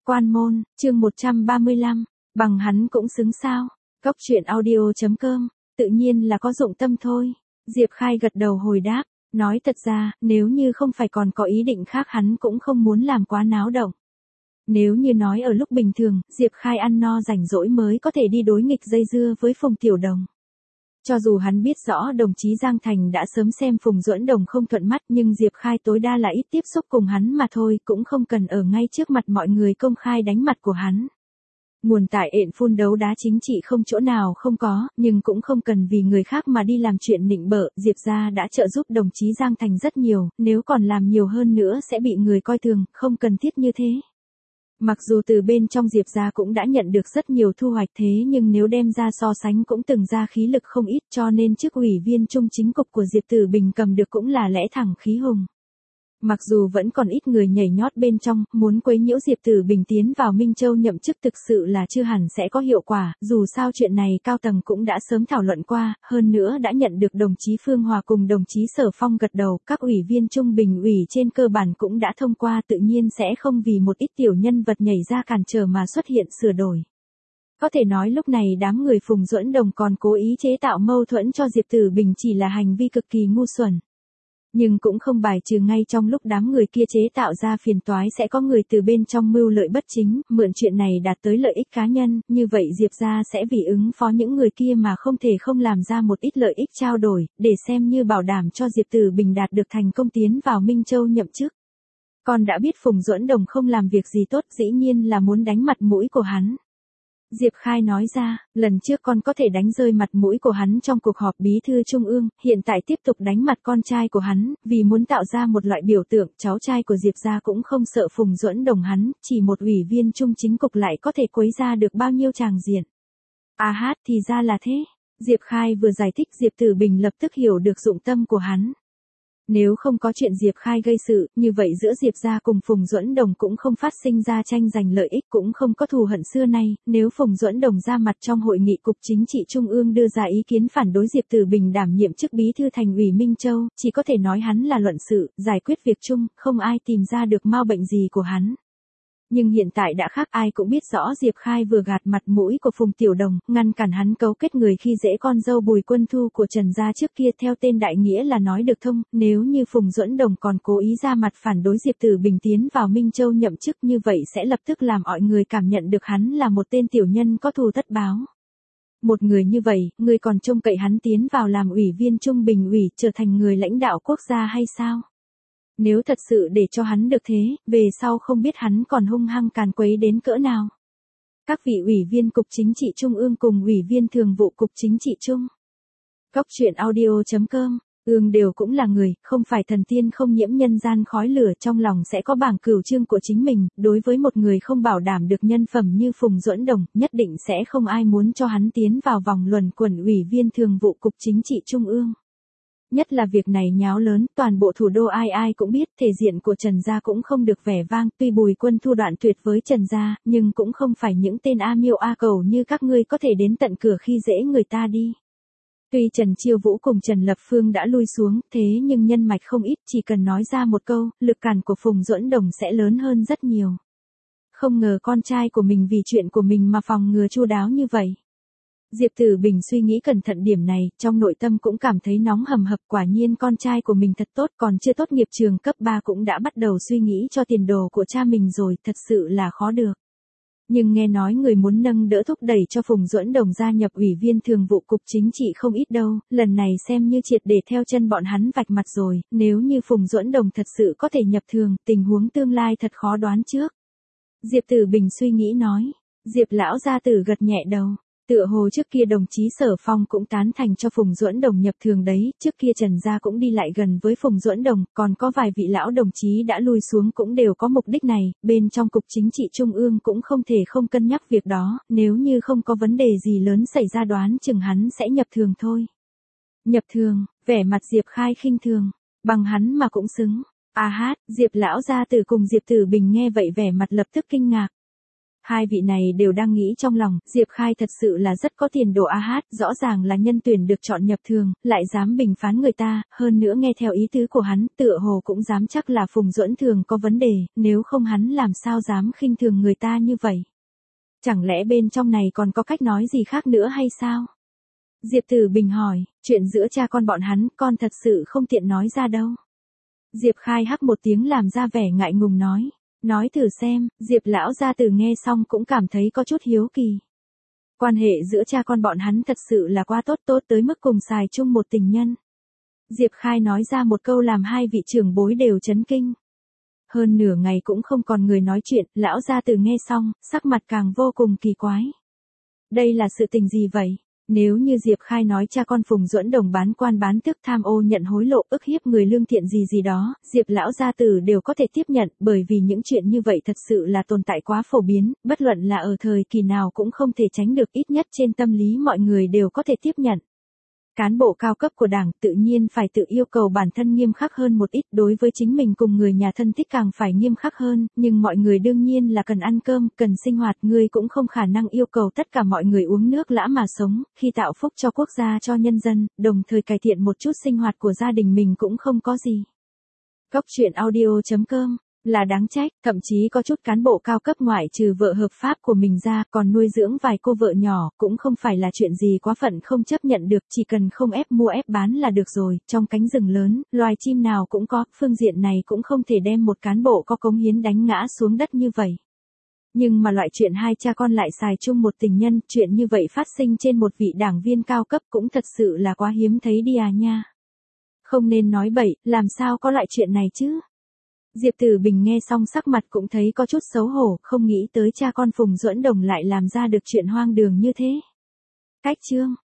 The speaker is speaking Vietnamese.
Quan môn, chương 135, bằng hắn cũng xứng sao? Cóc truyện audio.com, tự nhiên là có dụng tâm thôi. Diệp Khai gật đầu hồi đáp, nói thật ra, nếu như không phải còn có ý định khác hắn cũng không muốn làm quá náo động. Nếu như nói ở lúc bình thường, Diệp Khai ăn no rảnh rỗi mới có thể đi đối nghịch dây dưa với Phùng Tiểu Đồng. Cho dù hắn biết rõ đồng chí Giang Thành đã sớm xem Phùng Duẫn Đồng không thuận mắt nhưng Diệp Khai tối đa là ít tiếp xúc cùng hắn mà thôi, cũng không cần ở ngay trước mặt mọi người công khai đánh mặt của hắn. Nguồn tại ện phun đấu đá chính trị không chỗ nào không có, nhưng cũng không cần vì người khác mà đi làm chuyện nịnh bợ, Diệp gia đã trợ giúp đồng chí Giang Thành rất nhiều, nếu còn làm nhiều hơn nữa sẽ bị người coi thường, không cần thiết như thế. Mặc dù từ bên trong Diệp gia cũng đã nhận được rất nhiều thu hoạch thế nhưng nếu đem ra so sánh cũng từng ra khí lực không ít cho nên chức ủy viên trung chính cục của Diệp Tử Bình cầm được cũng là lẽ thẳng khí hùng. Mặc dù vẫn còn ít người nhảy nhót bên trong, muốn quấy nhiễu Diệp Tử Bình tiến vào Minh Châu nhậm chức thực sự là chưa hẳn sẽ có hiệu quả, dù sao chuyện này cao tầng cũng đã sớm thảo luận qua, hơn nữa đã nhận được đồng chí Phương Hòa cùng đồng chí Sở Phong gật đầu, các ủy viên trung bình ủy trên cơ bản cũng đã thông qua tự nhiên sẽ không vì một ít tiểu nhân vật nhảy ra cản trở mà xuất hiện sửa đổi. Có thể nói lúc này đám người Phùng Duẫn Đồng còn cố ý chế tạo mâu thuẫn cho Diệp Tử Bình chỉ là hành vi cực kỳ ngu xuẩn. Nhưng cũng không bài trừ ngay trong lúc đám người kia chế tạo ra phiền toái sẽ có người từ bên trong mưu lợi bất chính, mượn chuyện này đạt tới lợi ích cá nhân, như vậy Diệp gia sẽ vì ứng phó những người kia mà không thể không làm ra một ít lợi ích trao đổi, để xem như bảo đảm cho Diệp Tử Bình đạt được thành công tiến vào Minh Châu nhậm chức. Con đã biết Phùng Duẫn Đồng không làm việc gì tốt dĩ nhiên là muốn đánh mặt mũi của hắn. Diệp Khai nói ra, lần trước con có thể đánh rơi mặt mũi của hắn trong cuộc họp bí thư trung ương, hiện tại tiếp tục đánh mặt con trai của hắn, vì muốn tạo ra một loại biểu tượng, cháu trai của Diệp gia cũng không sợ Phùng Duẫn Đồng hắn, chỉ một ủy viên trung chính cục lại có thể quấy ra được bao nhiêu tràng diện. À hát thì ra là thế, Diệp Khai vừa giải thích Diệp Tử Bình lập tức hiểu được dụng tâm của hắn. Nếu không có chuyện Diệp Khai gây sự, như vậy giữa Diệp gia cùng Phùng Duẫn Đồng cũng không phát sinh ra tranh giành lợi ích cũng không có thù hận xưa nay, nếu Phùng Duẫn Đồng ra mặt trong hội nghị cục chính trị trung ương đưa ra ý kiến phản đối Diệp Tử Bình đảm nhiệm chức bí thư thành ủy Minh Châu, chỉ có thể nói hắn là luận sự, giải quyết việc chung, không ai tìm ra được mau bệnh gì của hắn. Nhưng hiện tại đã khác ai cũng biết rõ Diệp Khai vừa gạt mặt mũi của Phùng Tiểu Đồng, ngăn cản hắn cấu kết người khi dễ con dâu Bùi Quân Thu của Trần gia trước kia theo tên đại nghĩa là nói được thông, nếu như Phùng Duẫn Đồng còn cố ý ra mặt phản đối Diệp Tử Bình tiến vào Minh Châu nhậm chức như vậy sẽ lập tức làm mọi người cảm nhận được hắn là một tên tiểu nhân có thù tất báo. Một người như vậy, người còn trông cậy hắn tiến vào làm ủy viên trung bình ủy trở thành người lãnh đạo quốc gia hay sao? Nếu thật sự để cho hắn được thế, về sau không biết hắn còn hung hăng càn quấy đến cỡ nào. Các vị ủy viên cục chính trị trung ương cùng ủy viên thường vụ cục chính trị trung. Cóc truyện audio.com, đều cũng là người, không phải thần tiên không nhiễm nhân gian khói lửa trong lòng sẽ có bảng cửu chương của chính mình, đối với một người không bảo đảm được nhân phẩm như Phùng Duẫn Đồng, nhất định sẽ không ai muốn cho hắn tiến vào vòng luẩn quẩn ủy viên thường vụ cục chính trị trung ương. Nhất là việc này nháo lớn, toàn bộ thủ đô ai ai cũng biết, thể diện của Trần gia cũng không được vẻ vang, tuy Bùi Quân Thu đoạn tuyệt với Trần gia, nhưng cũng không phải những tên A miêu A cầu như các ngươi có thể đến tận cửa khi dễ người ta đi. Tuy Trần Chiêu Vũ cùng Trần Lập Phương đã lui xuống, thế nhưng nhân mạch không ít, chỉ cần nói ra một câu, lực cản của Phùng Duẫn Đồng sẽ lớn hơn rất nhiều. Không ngờ con trai của mình vì chuyện của mình mà phòng ngừa chu đáo như vậy. Diệp Tử Bình suy nghĩ cẩn thận điểm này, trong nội tâm cũng cảm thấy nóng hầm hập, quả nhiên con trai của mình thật tốt, còn chưa tốt nghiệp trường cấp 3 cũng đã bắt đầu suy nghĩ cho tiền đồ của cha mình rồi, thật sự là khó được. Nhưng nghe nói người muốn nâng đỡ thúc đẩy cho Phùng Duẫn Đồng gia nhập ủy viên thường vụ cục chính trị không ít đâu, lần này xem như triệt để theo chân bọn hắn vạch mặt rồi, nếu như Phùng Duẫn Đồng thật sự có thể nhập thường, tình huống tương lai thật khó đoán trước. Diệp Tử Bình suy nghĩ nói, Diệp lão gia tử gật nhẹ đầu. Tựa hồ trước kia đồng chí Sở Phong cũng tán thành cho Phùng Duẫn Đồng nhập thường đấy, trước kia Trần gia cũng đi lại gần với Phùng Duẫn Đồng, còn có vài vị lão đồng chí đã lui xuống cũng đều có mục đích này, bên trong cục chính trị trung ương cũng không thể không cân nhắc việc đó, nếu như không có vấn đề gì lớn xảy ra đoán chừng hắn sẽ nhập thường thôi. Nhập thường, vẻ mặt Diệp Khai khinh thường, bằng hắn mà cũng xứng. À hát, Diệp lão gia tử cùng Diệp Tử Bình nghe vậy vẻ mặt lập tức kinh ngạc. Hai vị này đều đang nghĩ trong lòng, Diệp Khai thật sự là rất có tiền đồ a hát, rõ ràng là nhân tuyển được chọn nhập thường, lại dám bình phán người ta, hơn nữa nghe theo ý tứ của hắn, tựa hồ cũng dám chắc là Phùng Duẫn Thường có vấn đề, nếu không hắn làm sao dám khinh thường người ta như vậy. Chẳng lẽ bên trong này còn có cách nói gì khác nữa hay sao? Diệp Tử Bình hỏi, chuyện giữa cha con bọn hắn, con thật sự không tiện nói ra đâu. Diệp Khai hắc một tiếng làm ra vẻ ngại ngùng nói thử xem, Diệp lão gia tử nghe xong cũng cảm thấy có chút hiếu kỳ. Quan hệ giữa cha con bọn hắn thật sự là quá tốt tới mức cùng xài chung một tình nhân. Diệp Khai nói ra một câu làm hai vị trưởng bối đều chấn kinh. Hơn nửa ngày cũng không còn người nói chuyện, lão gia tử nghe xong, sắc mặt càng vô cùng kỳ quái. Đây là sự tình gì vậy? Nếu như Diệp Khai nói cha con Phùng Duẫn Đồng bán quan bán tước tham ô nhận hối lộ ức hiếp người lương thiện gì đó, Diệp lão gia tử đều có thể tiếp nhận, bởi vì những chuyện như vậy thật sự là tồn tại quá phổ biến, bất luận là ở thời kỳ nào cũng không thể tránh được, ít nhất trên tâm lý mọi người đều có thể tiếp nhận. Cán bộ cao cấp của Đảng tự nhiên phải tự yêu cầu bản thân nghiêm khắc hơn một ít, đối với chính mình cùng người nhà thân thích càng phải nghiêm khắc hơn, nhưng mọi người đương nhiên là cần ăn cơm, cần sinh hoạt, ngươi cũng không khả năng yêu cầu tất cả mọi người uống nước lã mà sống, khi tạo phúc cho quốc gia cho nhân dân, đồng thời cải thiện một chút sinh hoạt của gia đình mình cũng không có gì. Góc truyện audio.com là đáng trách, thậm chí có chút cán bộ cao cấp ngoại trừ vợ hợp pháp của mình ra, còn nuôi dưỡng vài cô vợ nhỏ, cũng không phải là chuyện gì quá phận không chấp nhận được, chỉ cần không ép mua ép bán là được rồi, trong cánh rừng lớn, loài chim nào cũng có, phương diện này cũng không thể đem một cán bộ có cống hiến đánh ngã xuống đất như vậy. Nhưng mà loại chuyện hai cha con lại xài chung một tình nhân, chuyện như vậy phát sinh trên một vị đảng viên cao cấp cũng thật sự là quá hiếm thấy đi à nha. Không nên nói bậy, làm sao có loại chuyện này chứ? Diệp Tử Bình nghe xong sắc mặt cũng thấy có chút xấu hổ, không nghĩ tới cha con Phùng Duẫn Đồng lại làm ra được chuyện hoang đường như thế. Cách chương